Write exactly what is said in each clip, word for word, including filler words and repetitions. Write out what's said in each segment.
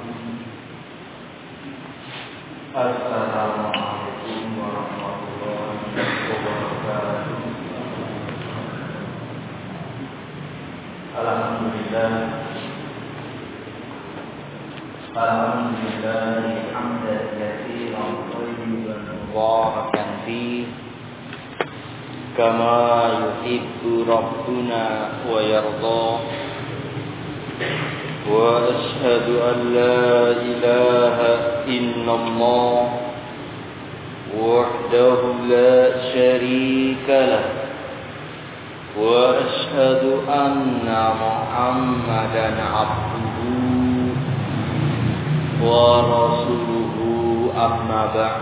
Assalamualaikum warahmatullahi wabarakatuh. Alhamdulillah. Alhamdulillah hamdan katsiran thayyiban mubarakan fi kama yuhibbu rabbuna wa yarda. Wa ashhadu an la ilaha illallah wahdahu la syarika lah. Wa ashhadu anna Muhammadan abduhu wa rasuluhu amma ba'd.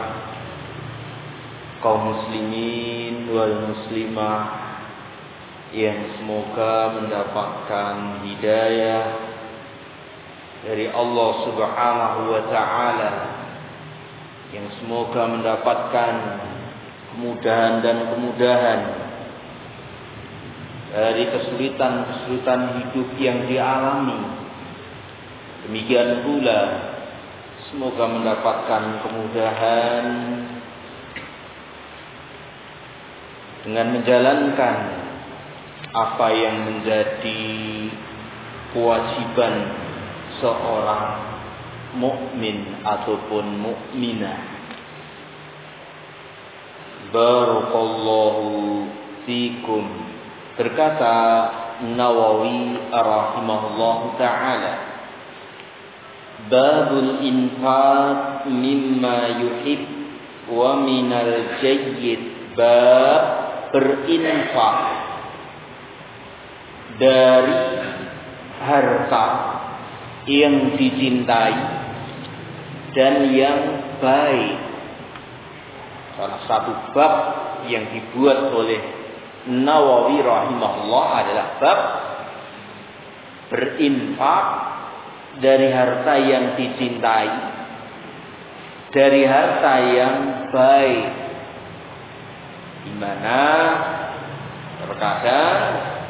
Kaum muslimin wal muslimah yang semoga mendapatkan hidayah dari Allah Subhanahu wa ta'ala, yang semoga mendapatkan kemudahan dan kemudahan dari kesulitan-kesulitan hidup yang dialami. Demikian pula semoga mendapatkan kemudahan dengan menjalankan apa yang menjadi kewajiban seorang mukmin ataupun mukminah. Barakallahu fikum. Berkata Nawawi rahimahullahu ta'ala, babul infaq mimma yuhib wa minal jayyid. Bab berinfak dari harta yang dicintai dan yang baik. Salah satu bab yang dibuat oleh Nawawi rahimahullah adalah bab berinfak dari harta yang dicintai, dari harta yang baik, di mana terkadang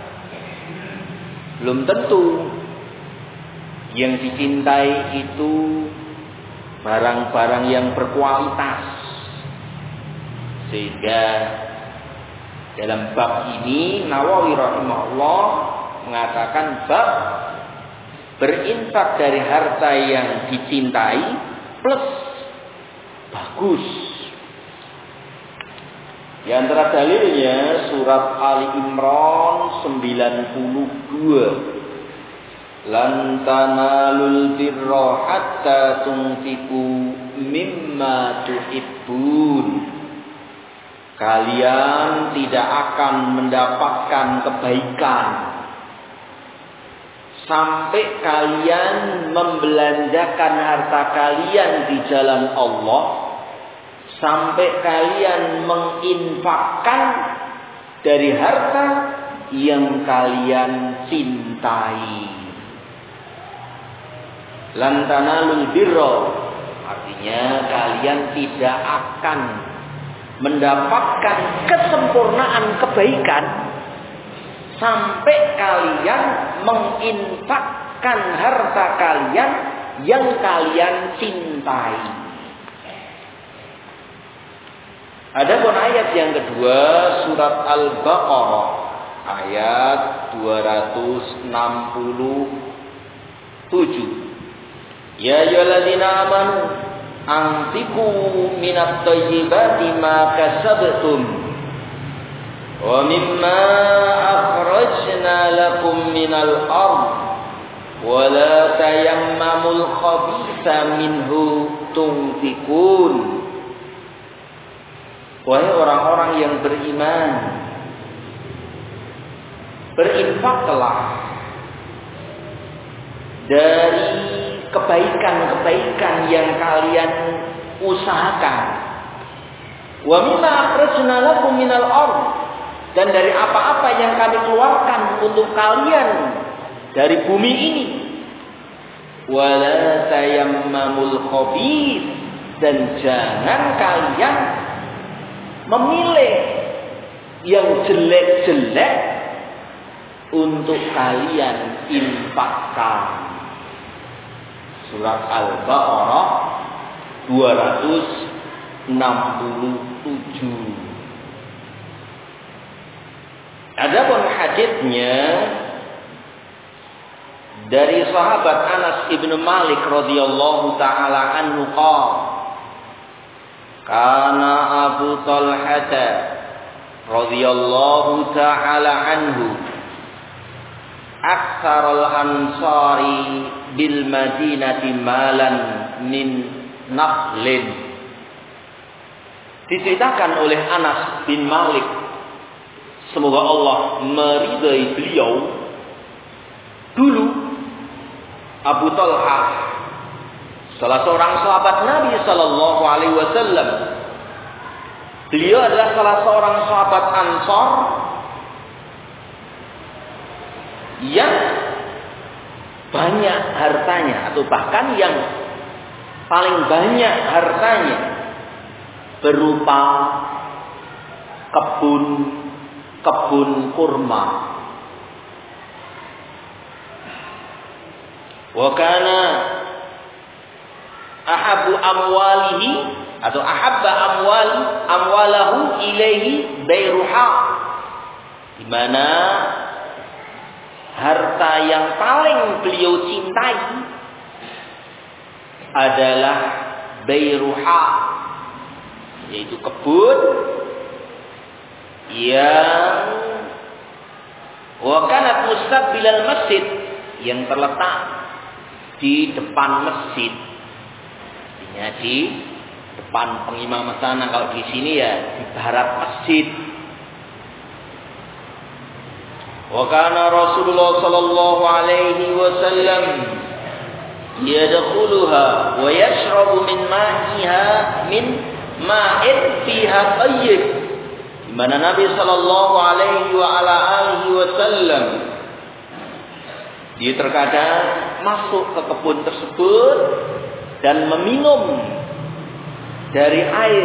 belum tentu yang dicintai itu barang-barang yang berkualitas, sehingga dalam bab ini Nawawi rahimahullah mengatakan bab berinfak dari harta yang dicintai plus bagus. Di antara dalilnya surat Ali Imran sembilan puluh dua. Lan tanalul birra hatta tunfiqu mimma tuhibbun. Kalian tidak akan mendapatkan kebaikan sampai kalian membelanjakan harta kalian di jalan Allah, sampai kalian menginfakkan dari harta yang kalian cintai. Lan tanalul birra, artinya kalian tidak akan mendapatkan kesempurnaan kebaikan sampai kalian menginfakkan harta kalian yang kalian cintai. Adapun ayat yang kedua surat Al-Baqarah ayat dua ratus enam puluh tujuh. Ya ayyuhalladzina amanu anfiqu minat thayyibati ma kasabtum wa mimma akhrajna lakum minal ardh wa la tayammamul khabitha minhu tunfiqun. Wahai orang-orang yang beriman, berinfaklah dari kebaikan-kebaikan yang kalian usahakan. Wa mimma akhrajna lakum minal ardh, dan dari apa-apa yang kami keluarkan untuk kalian dari bumi ini. Wa la tayammamul khabith, dan jangan kalian memilih yang jelek-jelek untuk kalian infakkan. Surat Al-Baqarah dua ratus enam puluh tujuh. Adapun hadisnya dari sahabat Anas ibn Malik radhiyallahu taala anhu qala kana Abu Talhah radhiyallahu taala anhu aktsarul ansari bil madinati malan min naqlin. Diceritakan oleh Anas bin Malik, semoga Allah meridai beliau, dulu Abu Talhah, salah seorang sahabat Nabi sallallahu alaihi wasallam, beliau adalah salah seorang sahabat Ansar yang banyak hartanya, atau bahkan yang paling banyak hartanya berupa kebun kebun kurma. Wa kana ahabbu amwalihi atau ahabba amwal amwalahu ilaihi Bayruha, di mana harta yang paling beliau cintai adalah Bayruha, yaitu kebun yang wa kanat mustaqbilal masjid, yang terletak di depan masjid. Artinya di depan pengimam sana, kalau di sini ya di barat masjid. Wa kana Rasulullah sallallahu alaihi wasallam yadkhuluha wa yashrabu min ma'iha min ma'in fiha tayyib, di mana Nabi sallallahu alaihi wa ala alihi wasallam dia terkadang masuk ke kebun tersebut dan meminum dari air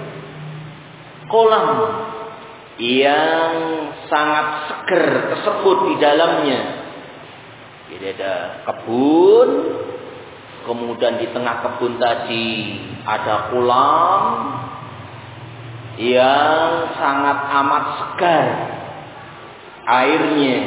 kolam yang sangat seger tersebut di dalamnya. Jadi ada kebun, kemudian di tengah kebun tadi ada kolam yang sangat amat segar airnya.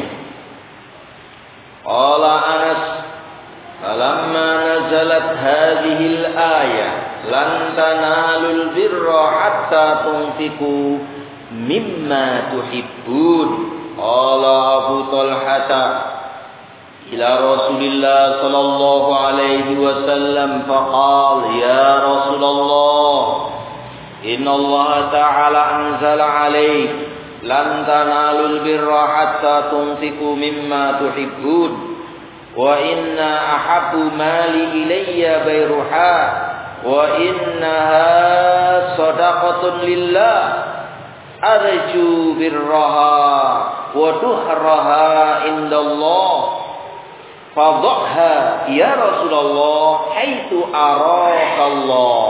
Qala Anas, falamma nazalat hadhihi al-ayah lan tanalul birra hatta tunfiqu mimma tuhibbun. Qala Abu Talhah ila Rasulillah sallallahu alaihi wasallam faqal ya Rasulullah inna Allah ta'ala anzala alaik lan tanalul birra hatta tunfiqu mimma tuhibbun wa inna ahabbu mali ilayya Bayruha wa innaha sadaqatun lillah arju birraha wa duhraha indallah fadhha ya Rasulullah haitsu arakallah.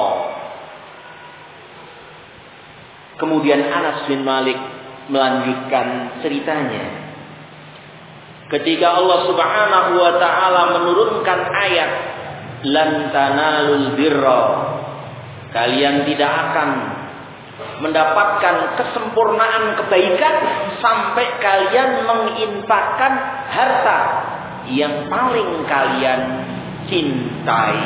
Kemudian Anas bin Malik melanjutkan ceritanya. Ketika Allah Subhanahu wa taala menurunkan ayat lan tanalul birra, kalian tidak akan mendapatkan kesempurnaan kebaikan sampai kalian menginfakkan harta yang paling kalian cintai.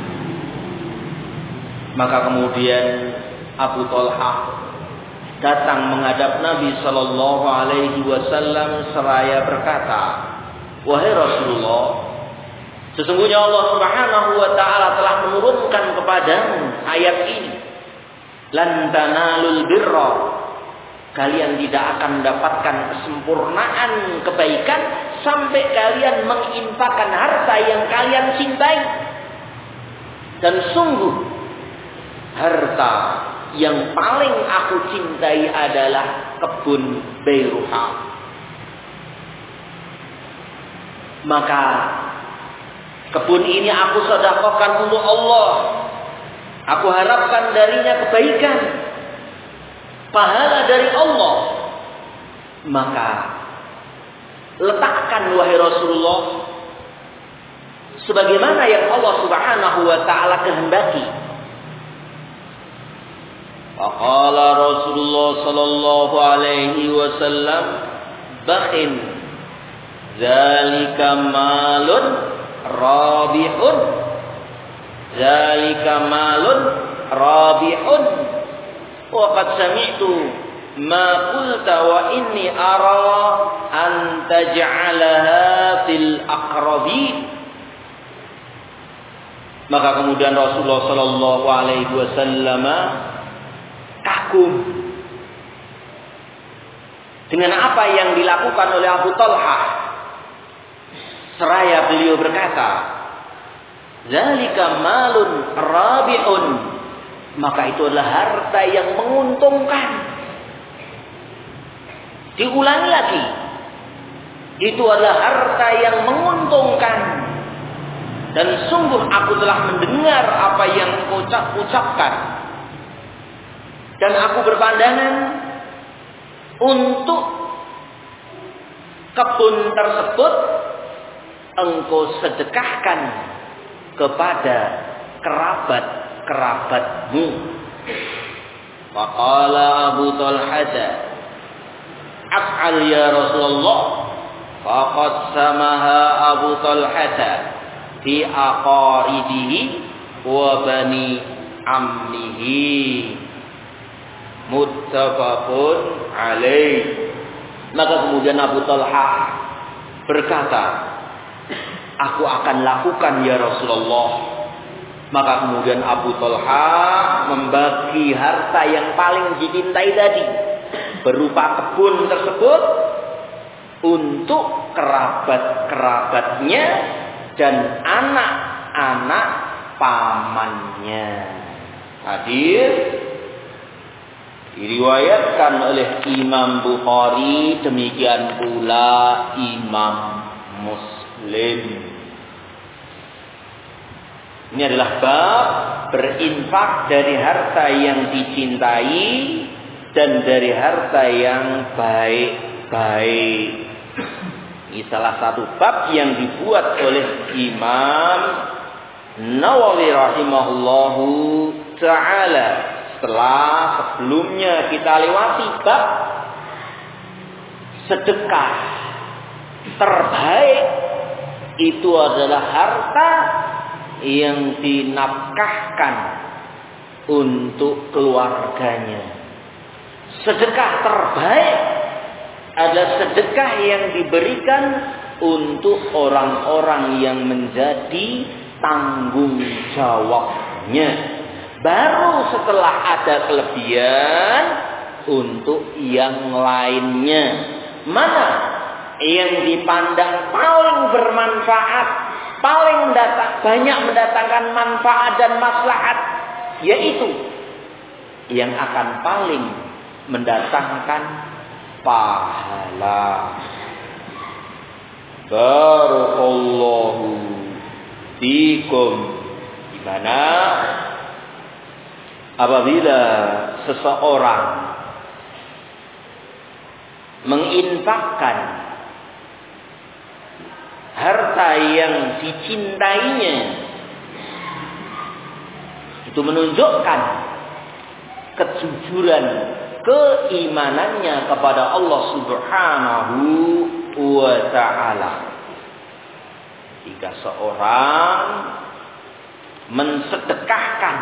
Maka kemudian Abu Talhah datang menghadap Nabi sallallahu alaihi wasallam seraya berkata, wahai Rasulullah, sesungguhnya Allah Subhanahu wa taala telah menurunkan kepadamu ayat ini, lan tanalul birra, kalian tidak akan mendapatkan kesempurnaan kebaikan sampai kalian menginfakkan harta yang kalian cintai. Dan sungguh harta yang paling aku cintai adalah kebun Bayruha. Maka kebun ini aku sedekahkan untuk Allah. Aku harapkan darinya kebaikan, pahala dari Allah. Maka letakkan wahai Rasulullah sebagaimana yang Allah Subhanahu wa taala kehendaki. Faqala Rasulullah sallallahu alaihi wasallam, "Bakhin zalika malun rabihun." Zalika malun rabihun. Wa qad sami'tu ma qulta wa inni ara an taj'alaha fil aqrabin. Maka kemudian Rasulullah sallallahu alaihi wasallam kagum dengan apa yang dilakukan oleh Abu Talhah. Seraya beliau berkata, "Zalika malun rabihun." Maka itu adalah harta yang menguntungkan. Diulangi lagi. Itu adalah harta yang menguntungkan. Dan sungguh aku telah mendengar apa yang kau ucapkan. Dan aku berpandangan untuk kebun tersebut engkau sedekahkan kepada kerabat-kerabatmu. Faqala Abu Talhah, "Af'al ya Rasulullah." Faqad samaha Abu Talhah fi aqaribihi wa bani ammihi. Muttafaqun alaih. Maka kemudian Abu Talhah berkata, "Aku akan lakukan ya Rasulullah." Maka kemudian Abu Talhah membagi harta yang paling dicintai tadi berupa kebun tersebut untuk kerabat-kerabatnya dan anak-anak pamannya. Hadir diriwayatkan oleh Imam Bukhari, demikian pula Imam Muslim. Ini adalah bab berinfak dari harta yang dicintai dan dari harta yang baik-baik. Ini salah satu bab yang dibuat oleh Imam Nawawi rahimahullahu ta'ala. Setelah sebelumnya kita lewati bab sedekah terbaik, itu adalah harta yang dinafkahkan untuk keluarganya. Sedekah terbaik adalah sedekah yang diberikan untuk orang-orang yang menjadi tanggung jawabnya. Baru setelah ada kelebihan untuk yang lainnya. Mana yang dipandang paling bermanfaat, paling datang, banyak mendatangkan manfaat dan maslahat, yaitu yang akan paling mendatangkan pahala. Barakallahu fikum. Di mana apabila seseorang menginfakkan harta yang dicintainya, itu menunjukkan kejujuran keimanannya kepada Allah Subhanahu wa ta'ala. Jika seorang mensedekahkan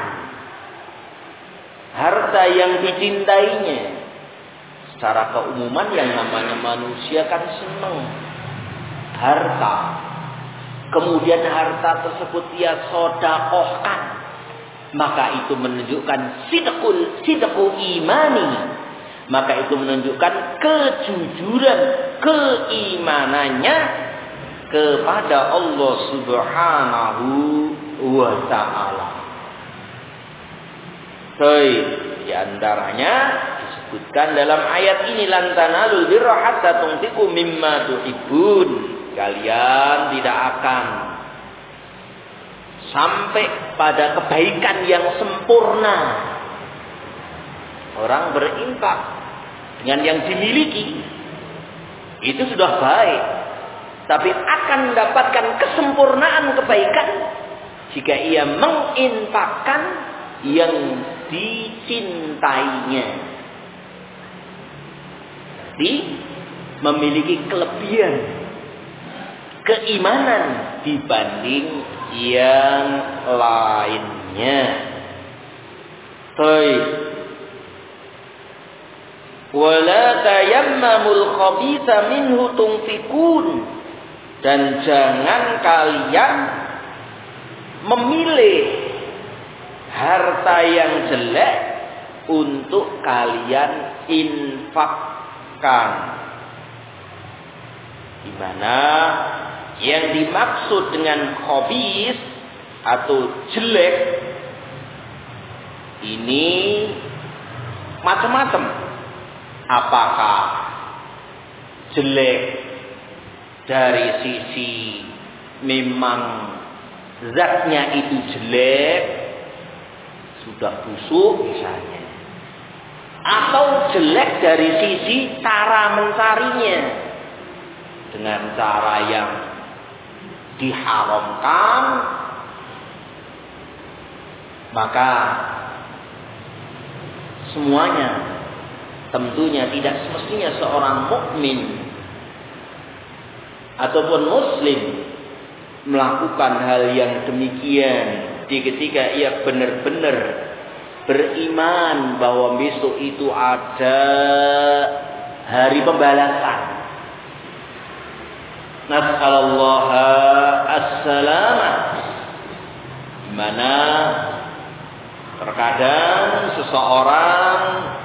harta yang dicintainya, secara keumuman yang namanya manusia kan senang harta, kemudian harta tersebut dia sedekahkan, maka itu menunjukkan sidqul sidqu imani, maka itu menunjukkan kejujuran keimanannya kepada Allah Subhanahu wa ta'ala. Baik, di antaranya disebutkan dalam ayat ini, lan tanalul birra hatta tunfiqu mimma tuhibbun. Kalian tidak akan sampai pada kebaikan yang sempurna. Orang berinfak dengan yang dimiliki itu sudah baik. tapi akan mendapatkan kesempurnaan kebaikan jika ia menginfakkan yang dicintainya. Jadi memiliki kelebihan keimanan dibanding yang lainnya. Baik. Wala tayammamul khabitha minhu tunfikun, dan jangan kalian memilih harta yang jelek untuk kalian infakkan. Di mana yang dimaksud dengan khabith atau jelek ini macam-macam. Apakah jelek dari sisi memang zatnya itu jelek, sudah busuk misalnya, atau jelek dari sisi cara mencarinya dengan cara yang diharamkan, maka semuanya tentunya tidak semestinya seorang mukmin ataupun muslim melakukan hal yang demikian di ketika ia benar-benar beriman bahwa besok itu ada hari pembalasan. Nas'alullah as-salamah. Di mana terkadang seseorang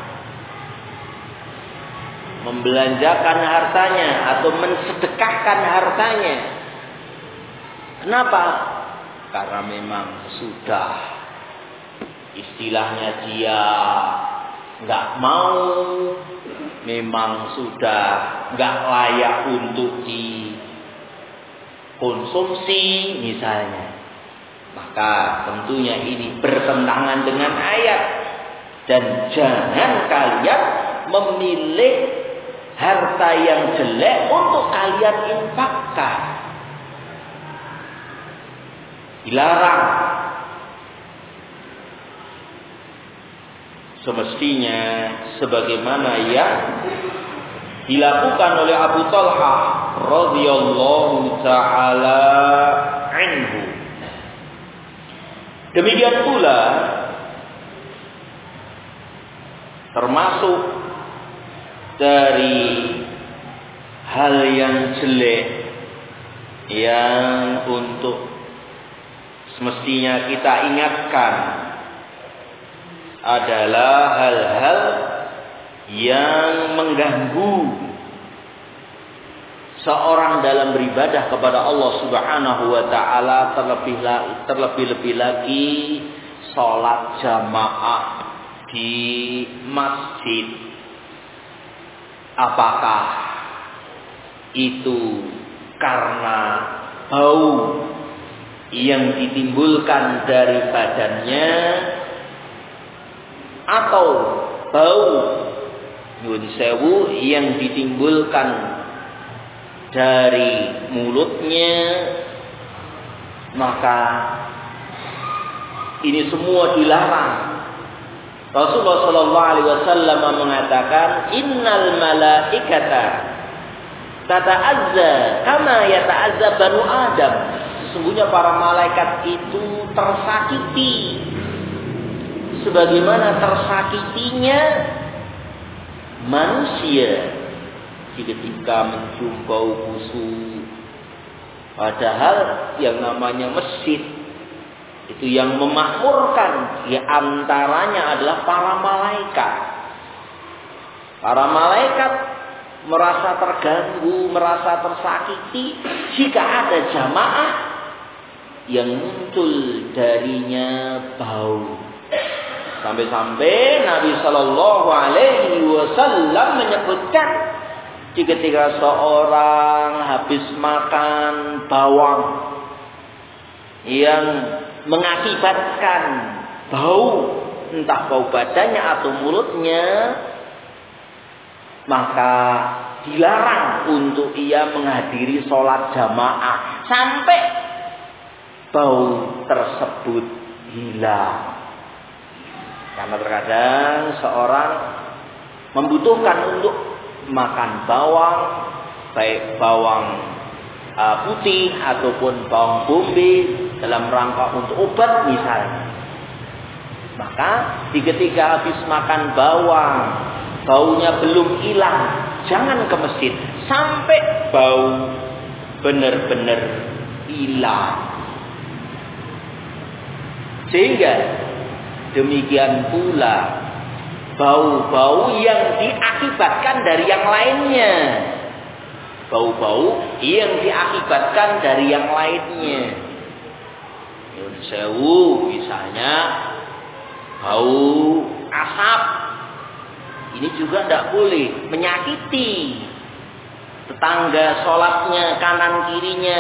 membelanjakan hartanya atau mensedekahkan hartanya. Kenapa? Karena memang sudah istilahnya dia nggak mau, memang sudah nggak layak untuk dikonsumsi misalnya. Maka tentunya ini bertentangan dengan ayat, dan jangan kalian memilih harta yang jelek untuk kalian infakkan. Dilarang. Semestinya sebagaimana yang dilakukan oleh Abu Talha radhiyallahu taala anhu. Demikian pula termasuk dari hal yang jelek yang untuk semestinya kita ingatkan adalah hal-hal yang mengganggu seorang dalam beribadah kepada Allah Subhanahu wa taala, terlebih terlebih-lebih lagi salat jamaah di masjid. Apakah itu karena bau yang ditimbulkan dari badannya, atau bau nyuwun sewu yang ditimbulkan dari mulutnya? Maka ini semua dilarang. Rasulullah Shallallahu Alaihi Wasallam mengatakan, Innal malaikata tata'azza kama yata'azza banu Adam. Sesungguhnya para malaikat itu tersakiti sebagaimana tersakitinya manusia ketika mencium bau busuk. Padahal yang namanya masjid itu yang memakmurkan di antaranya adalah para malaikat. Para malaikat merasa terganggu, merasa tersakiti jika ada jamaah yang muncul darinya bau. Sampai-sampai Nabi Shallallahu Alaihi Wasallam menyebutkan ketika seorang habis makan bawang yang mengakibatkan bau, entah bau badannya atau mulutnya, maka dilarang untuk ia menghadiri sholat jamaah sampai bau tersebut hilang. Karena terkadang seorang membutuhkan untuk makan bawang, baik bawang uh, putih ataupun bawang bombay dalam rangka untuk obat misalnya. Maka di ketika habis makan bawang, baunya belum hilang, jangan ke masjid sampai bau benar-benar hilang. Sehingga demikian pula bau-bau yang diakibatkan dari yang lainnya. Bau-bau yang diakibatkan dari yang lainnya. Nyun sewu misalnya bau asap. Ini juga tidak boleh menyakiti tetangga sholatnya kanan kirinya.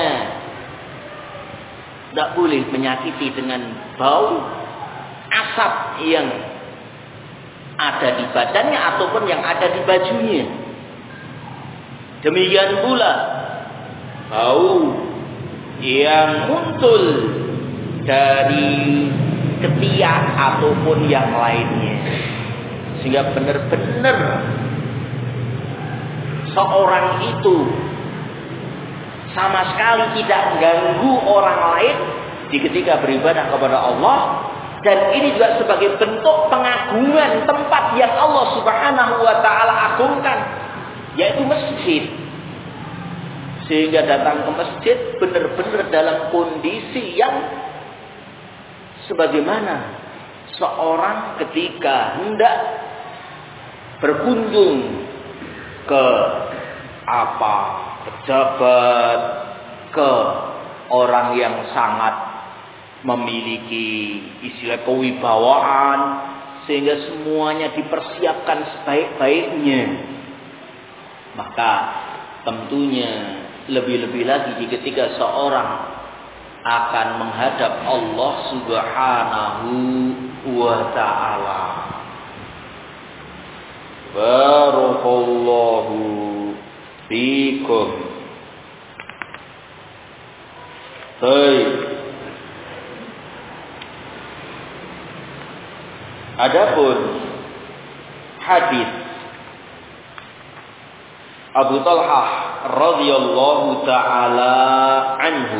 Tidak boleh menyakiti dengan bau asap yang ada di badannya ataupun yang ada di bajunya. Demikian pula bau yang muncul dari ketiak ataupun yang lainnya, sehingga benar-benar seorang itu sama sekali tidak mengganggu orang lain di ketika beribadah kepada Allah. Dan ini juga sebagai bentuk pengagungan tempat yang Allah Subhanahu wa ta'ala agungkan, yaitu masjid. Sehingga datang ke masjid benar-benar dalam kondisi yang sebagaimana seorang ketika hendak berkunjung ke apa pejabat, ke orang yang sangat memiliki istilah kewibawaan, sehingga semuanya dipersiapkan sebaik-baiknya. Maka tentunya lebih-lebih lagi ketika seorang akan menghadap Allah Subhanahu wa ta'ala. Barakallahu fikum. Baik. Adapun hadis Abu Talhah radhiyallahu taala anhu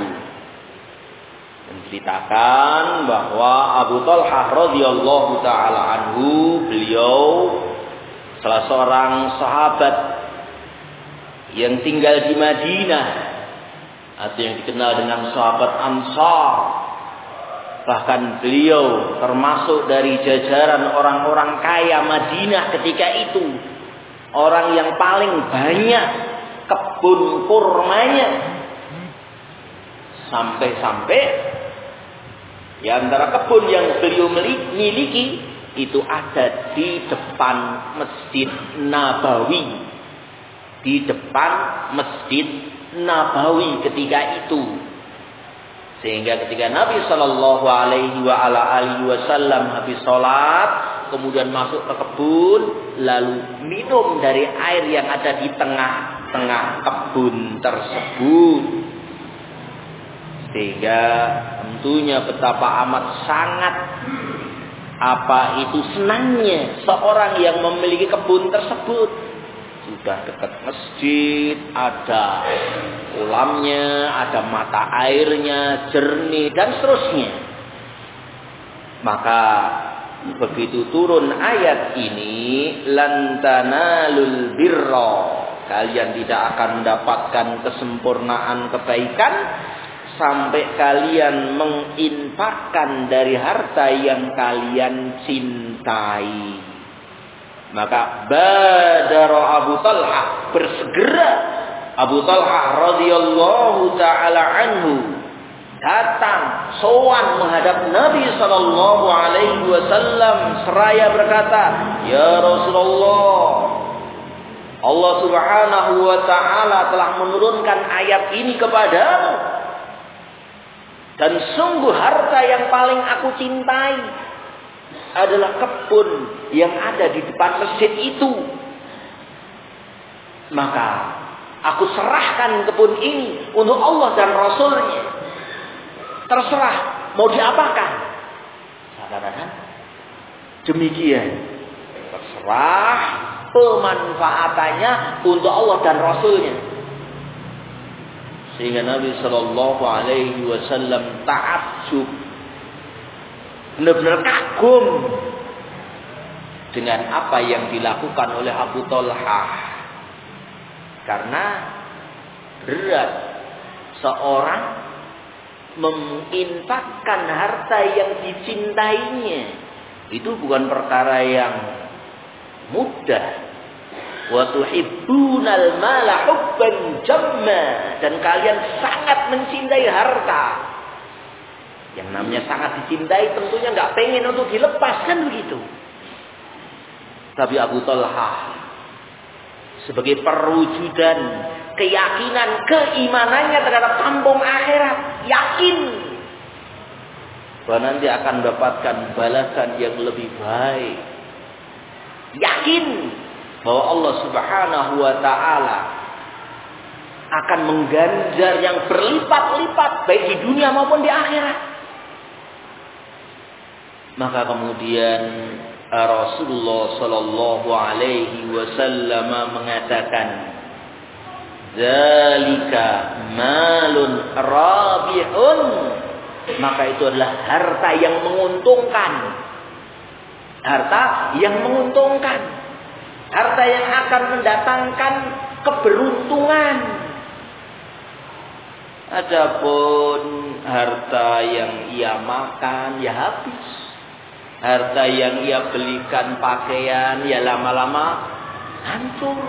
menceritakan bahwa Abu Talhah radhiyallahu taala anhu, beliau salah seorang sahabat yang tinggal di Madinah atau yang dikenal dengan sahabat Ansar. Bahkan beliau termasuk dari jajaran orang-orang kaya Madinah ketika itu. Orang yang paling banyak kebun kurmanya. Sampai-sampai di antara kebun yang beliau miliki itu ada di depan Masjid Nabawi. Di depan Masjid Nabawi ketika itu. Sehingga ketika Nabi Shallallahu Alaihi Wasallam habis sholat, kemudian masuk ke kebun, lalu minum dari air yang ada di tengah-tengah kebun tersebut. Sehingga tentunya betapa amat sangat apa itu senangnya seorang yang memiliki kebun tersebut. Sudah dekat masjid, ada kolamnya, ada mata airnya, jernih dan seterusnya. Maka begitu turun ayat ini, lan tanalul birra, kalian tidak akan mendapatkan kesempurnaan kebaikan sampai kalian menginfakkan dari harta yang kalian cintai. Maka badara Abu Talhah, bersegera Abu Talhah radhiyallahu taala anhu datang sowan menghadap Nabi sallallahu alaihi wasallam seraya berkata, "Ya Rasulullah, Allah Subhanahu wa taala telah menurunkan ayat ini kepadamu. Dan sungguh harta yang paling aku cintai adalah kebun yang ada di depan masjid itu. maka aku serahkan kebun ini untuk Allah dan Rasulnya. Terserah mau diapakan. Saudara-saudara, demikian. Terserah pemanfaatannya untuk Allah dan Rasulnya. Sehingga Nabi Shallallahu Alaihi Wasallam ta'ajjub, benar-benar kagum dengan apa yang dilakukan oleh Abu Talhah. Karena berat seorang menginfakkan harta yang dicintainya. Itu bukan perkara yang mudah. Wa tuhibbunal mala hubban jamma, dan kalian sangat mencintai harta. Yang namanya sangat dicintai tentunya nggak pengen untuk dilepaskan begitu. Tapi Abu Talhah sebagai perwujudan keyakinan keimanannya terhadap kampung akhirat, yakin bahwa nanti akan mendapatkan balasan yang lebih baik. Yakin bahwa Allah Subhanahu wa taala akan mengganjar yang berlipat-lipat baik di dunia maupun di akhirat. Maka kemudian Rasulullah sallallahu alaihi wasallam mengatakan, "Dzalika malun rabihun." Maka itu adalah harta yang menguntungkan. Harta yang menguntungkan. Harta yang akan mendatangkan keberuntungan. Adapun harta yang ia makan ya habis. Harta yang ia belikan pakaian ya lama-lama hancur.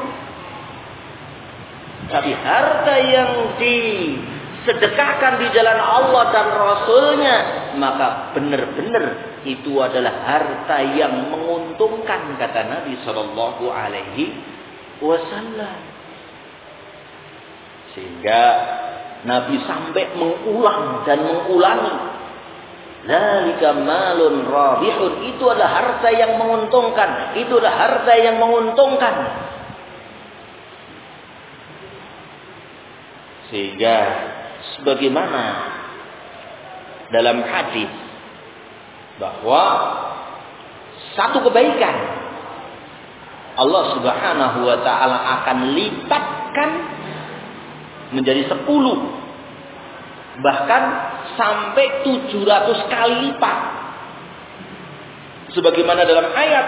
Tapi harta yang disedekahkan di jalan Allah dan Rasulnya, maka benar-benar itu adalah harta yang menguntungkan, kata Nabi Shallallahu Alaihi Wasallam. Sehingga Nabi sampai mengulang dan mengulangi, dzalika malun rabihun, itu adalah harta yang menguntungkan, itu adalah harta yang menguntungkan. Sehingga sebagaimana dalam hadis bahwa satu kebaikan Allah Subhanahu wa taala akan lipatkan menjadi sepuluh, bahkan sampai tujuh ratus kali lipat. Sebagaimana dalam ayat,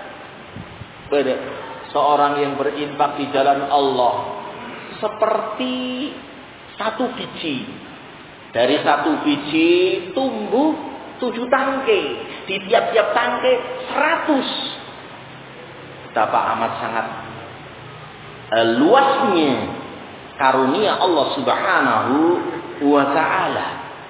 seorang yang berinfak di jalan Allah seperti satu biji. Dari satu biji tumbuh tujuh tangkai. Di tiap-tiap tangkai seratus. Betapa amat sangat uh, luasnya karunia Allah Subhanahu wa ta'ala.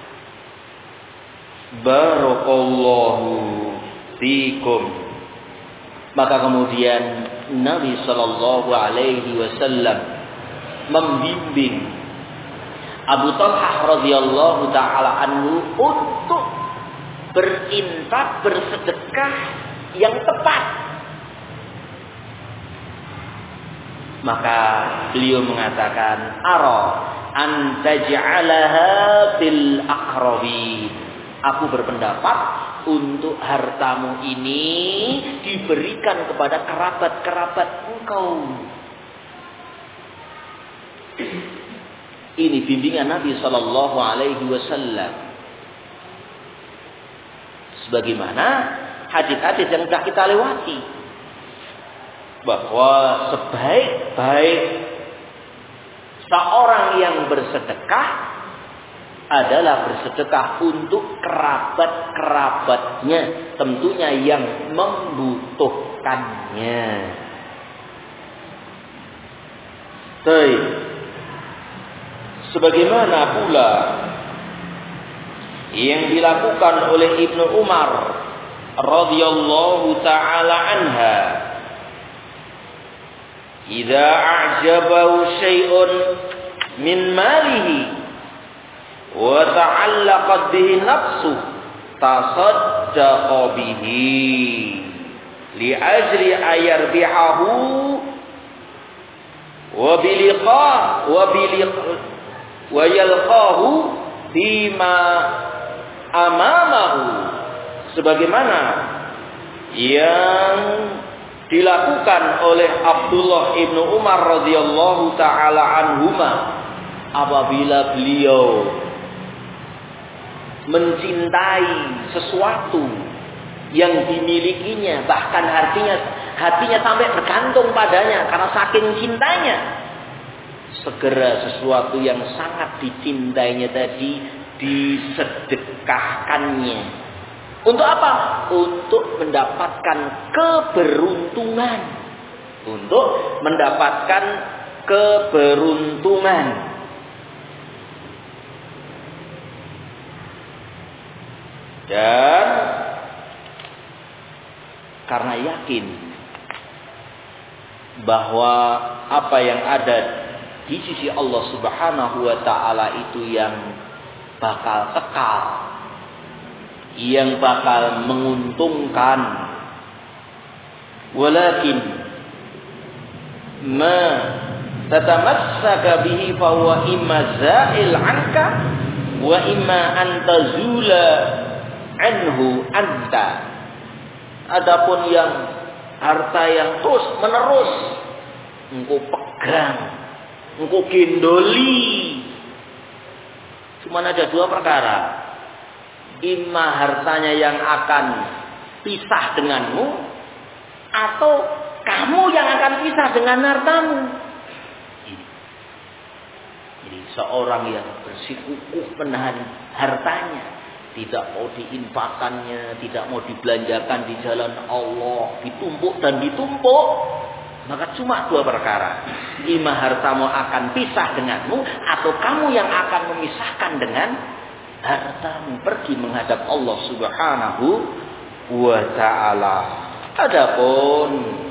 Barakallahu fikum. Maka kemudian Nabi Sallallahu Alaihi Wasallam membimbing Abu Talhah radhiyallahu taala anhu untuk berinfak, bersedekah yang tepat. Maka beliau mengatakan, ara an taj'alaha bil aqrabi. Aku berpendapat untuk hartamu ini diberikan kepada kerabat-kerabat engkau. Ini bimbingan Nabi Sallallahu Alaihi Wasallam. Sebagaimana hadis-hadis yang telah kita lewati, bahwa sebaik-baik seorang yang bersedekah adalah bersedekah untuk kerabat-kerabatnya, tentunya yang membutuhkannya. Baik. Sebagaimana pula yang dilakukan oleh Ibnu Umar radhiyallahu taala anha, idza a'jabahu syai'un min malihi wa ta'allaqat bihi nafsu tasaddaqa bihi li ajri ayarbihahu wa biliqa wa biliqa wa yalqahu bima amamahu, sebagaimana yang dilakukan oleh Abdullah ibnu Umar radhiyallahu taala anhuma apabila beliau mencintai sesuatu yang dimilikinya, bahkan hatinya hatinya sampai bergantung padanya karena saking cintanya, segera sesuatu yang sangat dicintainya tadi disedekahkannya. Untuk apa? Untuk mendapatkan keberuntungan. Untuk mendapatkan keberuntungan. Dan karena yakin bahwa apa yang ada di sisi Allah Subhanahu wa taala itu yang bakal kekal, yang bakal menguntungkan. Walakin ma tatamassaka bihi fa huwa imma za'il anka wa imma antazula anhu anta. Adapun yang harta yang terus menerus engkau pegang, engkau gendoli, cuma ada dua perkara. Imma hartanya yang akan pisah denganmu, atau kamu yang akan pisah dengan hartamu. Jadi seorang yang bersikukuh menahan hartanya, tidak mau diinfakannya, tidak mau dibelanjakan di jalan Allah, ditumpuk dan ditumpuk, maka cuma dua perkara. Imma hartamu akan pisah denganmu, atau kamu yang akan memisahkan dengan hartamu, pergi menghadap Allah Subhanahu wa ta'ala. Adapun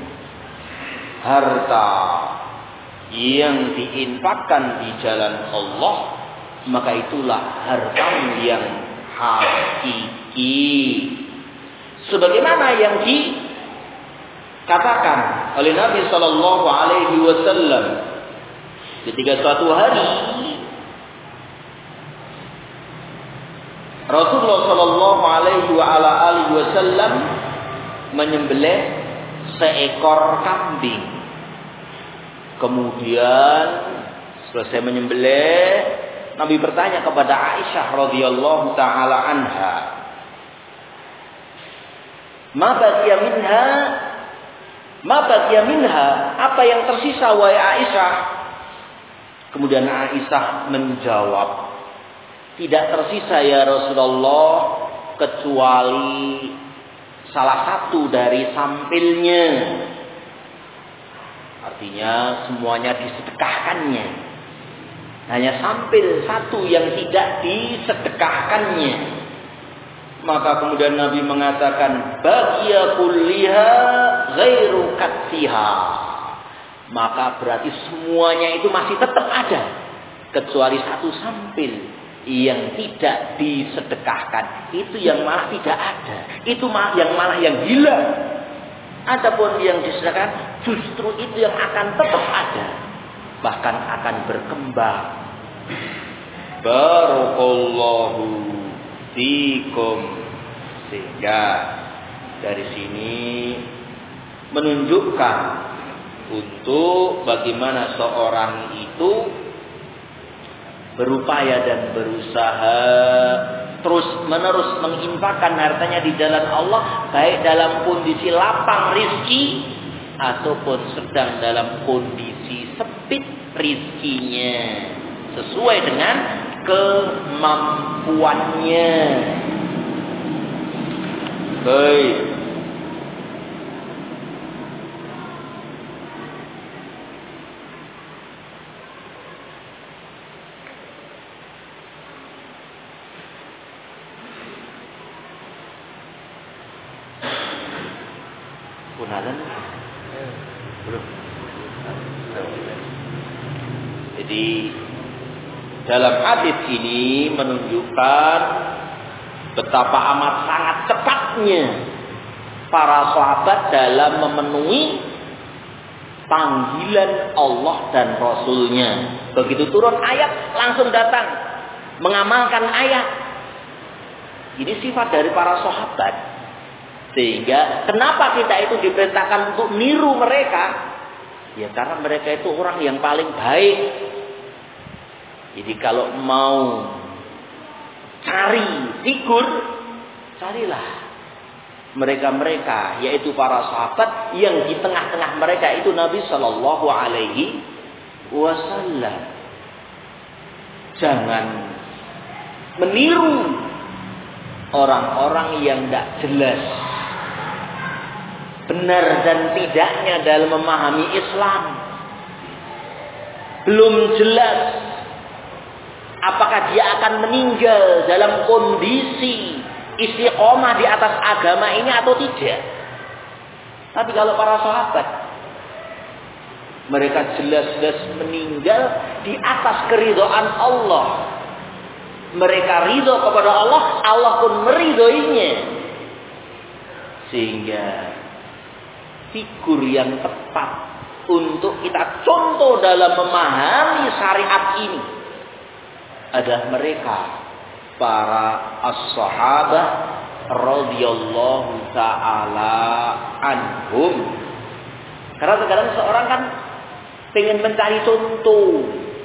harta yang diinfakkan di jalan Allah, maka itulah hartamu yang hakiki. Sebagaimana yang dikatakan oleh Nabi sallallahu alaihi wasallam ketika suatu hari Rasulullah sallallahu alaihi wa ala alihi wasallam menyembelih seekor kambing. Kemudian selesai menyembelih, Nabi bertanya kepada Aisyah radhiyallahu taala anha, "Ma baqiya minha? Ma baqiya minha? Apa yang tersisa wahai Aisyah?" Kemudian Aisyah menjawab, "Tidak tersisa ya Rasulullah kecuali salah satu dari sampilnya." Artinya semuanya disedekahkannya. Hanya sampil satu yang tidak disedekahkannya. Maka kemudian Nabi mengatakan, baqiya kulliha ghairu katsiha. Maka berarti semuanya itu masih tetap ada, kecuali satu sampil yang tidak disedekahkan. Itu yang malah tidak ada. Itu malah yang malah yang hilang. Adapun yang disedekahkan justru itu yang akan tetap ada, bahkan akan berkembang. Barakallahu fikum. Sehingga dari sini menunjukkan untuk bagaimana seorang itu berupaya dan berusaha terus menerus menginfakkan hartanya di jalan Allah, baik dalam kondisi lapang rizki ataupun sedang dalam kondisi sempit rizkinya, sesuai dengan kemampuannya. Baik. Punalan belum. Jadi dalam hadis ini menunjukkan betapa amat sangat cepatnya para sahabat dalam memenuhi panggilan Allah dan Rasulnya. Begitu turun ayat langsung datang mengamalkan ayat. Ini sifat dari para sahabat. Sehingga kenapa kita itu diperintahkan untuk niru mereka? Ya karena mereka itu orang yang paling baik. Jadi kalau mau cari figur, carilah mereka-mereka, yaitu para sahabat yang di tengah-tengah mereka itu Nabi Shallallahu Alaihi Wasallam. Jangan meniru orang-orang yang tidak jelas benar dan tidaknya dalam memahami Islam. Belum jelas apakah dia akan meninggal dalam kondisi istiqomah di atas agama ini atau tidak. Tapi kalau para sahabat, mereka jelas-jelas meninggal di atas keridhaan Allah. Mereka ridho kepada Allah, Allah pun meridhoinya. Sehingga figur yang tepat untuk kita contoh dalam memahami syariat ini adalah mereka, para as-sahabah radhiyallahu ta'ala anhum. Karena terkadang seorang kan pengen mencari contoh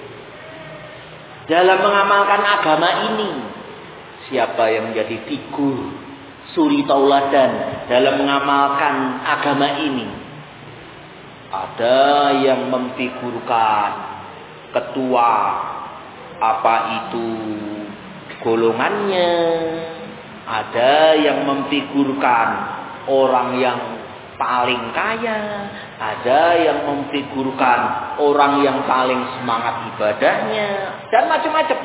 dalam mengamalkan agama ini. Siapa yang menjadi figur suri tauladan dalam mengamalkan agama ini? Ada yang memfigurkan ketua, apa itu golongannya. Ada yang memfigurkan orang yang paling kaya. Ada yang memfigurkan orang yang paling semangat ibadahnya. Dan macam-macam.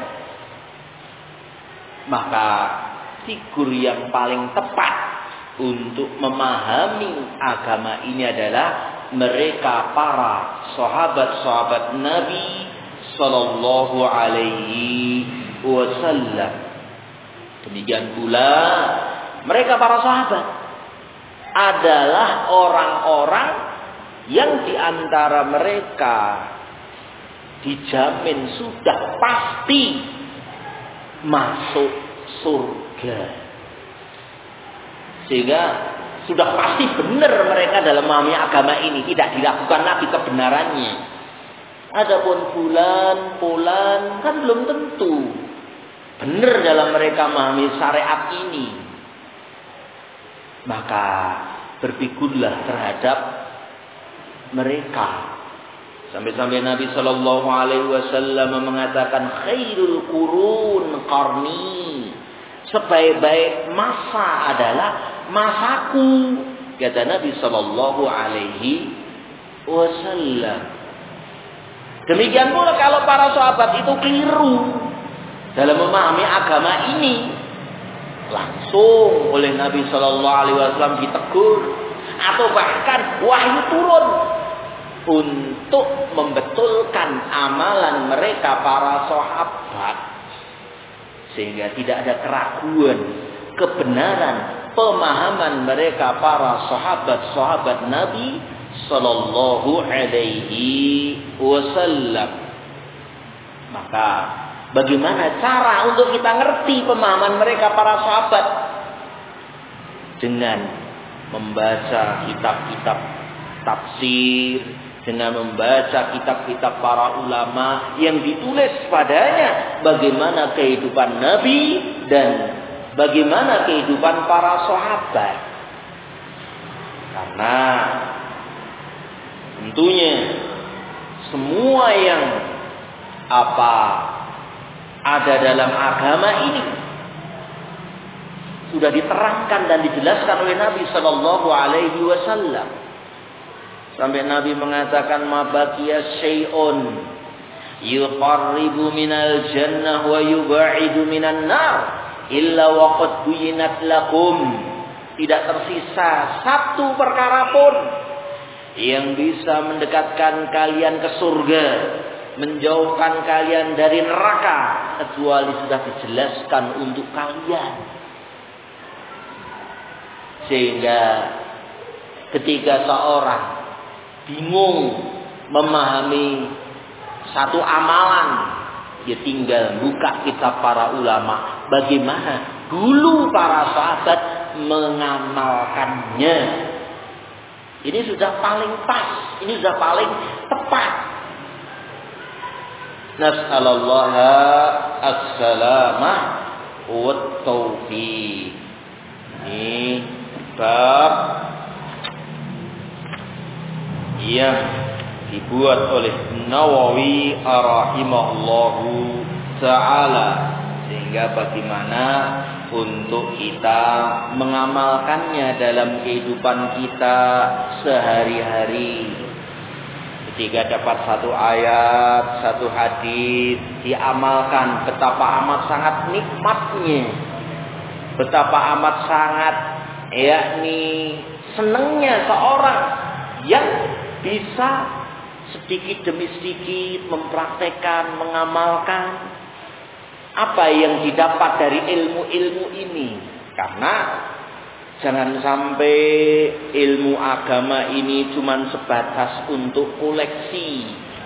Maka figur yang paling tepat untuk memahami agama ini adalah mereka para sahabat-sahabat Nabi Sallallahu Alaihi Wasallam. Demikian pula mereka para sahabat adalah orang-orang yang diantara mereka dijamin sudah pasti masuk surga. Sehingga sudah pasti benar mereka dalam memahami agama ini, tidak dilakukan lagi kebenarannya. Adapun fulan, fulan kan belum tentu benar dalam mereka memahami syariat ini. Maka berpikirlah terhadap mereka. Sampai-sampai Nabi Shallallahu Alaihi Wasallam mengatakan khairul qurun qarni, sebaik-baik masa adalah masaku, kata Nabi Shallallahu Alaihi Wasallam. Demikian pula kalau para sahabat itu keliru dalam memahami agama ini, langsung oleh Nabi Shallallahu Alaihi Wasallam ditegur atau bahkan wahyu turun untuk membetulkan amalan mereka para sahabat, sehingga tidak ada keraguan kebenaran pemahaman mereka para sahabat-sahabat Nabi Sallallahu Alaihi Wasallam. Maka bagaimana cara untuk kita ngerti pemahaman mereka para sahabat? Dengan membaca kitab-kitab tafsir, dengan membaca kitab-kitab para ulama yang ditulis padanya bagaimana kehidupan Nabi dan bagaimana kehidupan para sahabat. Karena tentunya semua yang apa ada dalam agama ini sudah diterangkan dan dijelaskan oleh Nabi Sallallahu Alaihi Wasallam. Sampai Nabi mengatakan ma baqiya syai'un yuqarribu minal jannah wa yub'idu minan nar illa waqad buyinat lakum. Tidak tersisa satu perkara pun yang bisa mendekatkan kalian ke surga, menjauhkan kalian dari neraka, kecuali sudah dijelaskan untuk kalian. Sehingga ketika seorang bingung memahami satu amalan, ya tinggal buka kitab para ulama. Bagaimana dulu para sahabat mengamalkannya. Ini sudah paling pas, ini sudah paling tepat. Nas'alullah as-salamah wa taufiq. Ini bab yang dibuat oleh Nawawi rahimahullahu ta'ala, sehingga bagaimana untuk kita mengamalkannya dalam kehidupan kita sehari-hari. Ketika dapat satu ayat, satu hadis, diamalkan, betapa amat sangat nikmatnya, betapa amat sangat yakni senangnya seorang yang bisa sedikit demi sedikit mempraktekkan, mengamalkan apa yang didapat dari ilmu-ilmu ini. Karena jangan sampai ilmu agama ini cuma sebatas untuk koleksi,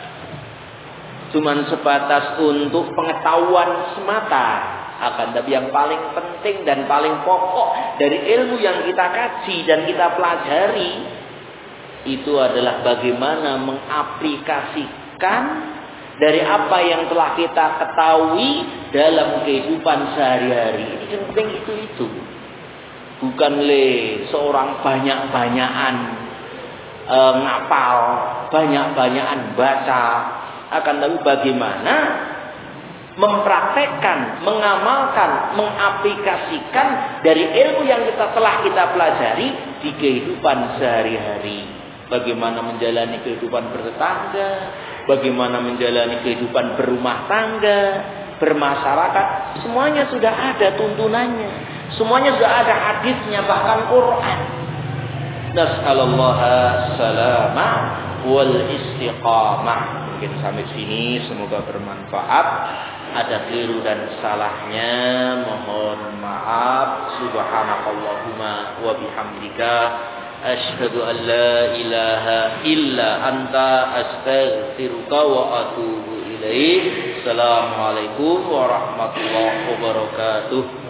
cuma sebatas untuk pengetahuan semata. Akan tapi yang paling penting dan paling pokok dari ilmu yang kita kaji dan kita pelajari itu adalah bagaimana mengaplikasikan dari apa yang telah kita ketahui dalam kehidupan sehari-hari. Ini yang penting itu-itu. Bukan le seorang banyak-banyakan e, ngapal, banyak-banyakan baca. Akan tapi bagaimana mempraktekkan, mengamalkan, mengaplikasikan dari ilmu yang kita telah kita pelajari di kehidupan sehari-hari. Bagaimana menjalani kehidupan bertetangga, bagaimana menjalani kehidupan berumah tangga, bermasyarakat, semuanya sudah ada tuntunannya, semuanya sudah ada hadisnya, bahkan Quran. Nas'alullah salamah wal istiqamah. Mungkin sampai sini, semoga bermanfaat. Ada keliru dan salahnya, mohon maaf. Subhanakallahumma wa bihamdika, asyhadu an la ilaha illa anta, astaghfiruka wa atubu ilaik. Assalamualaikum warahmatullahi wabarakatuh.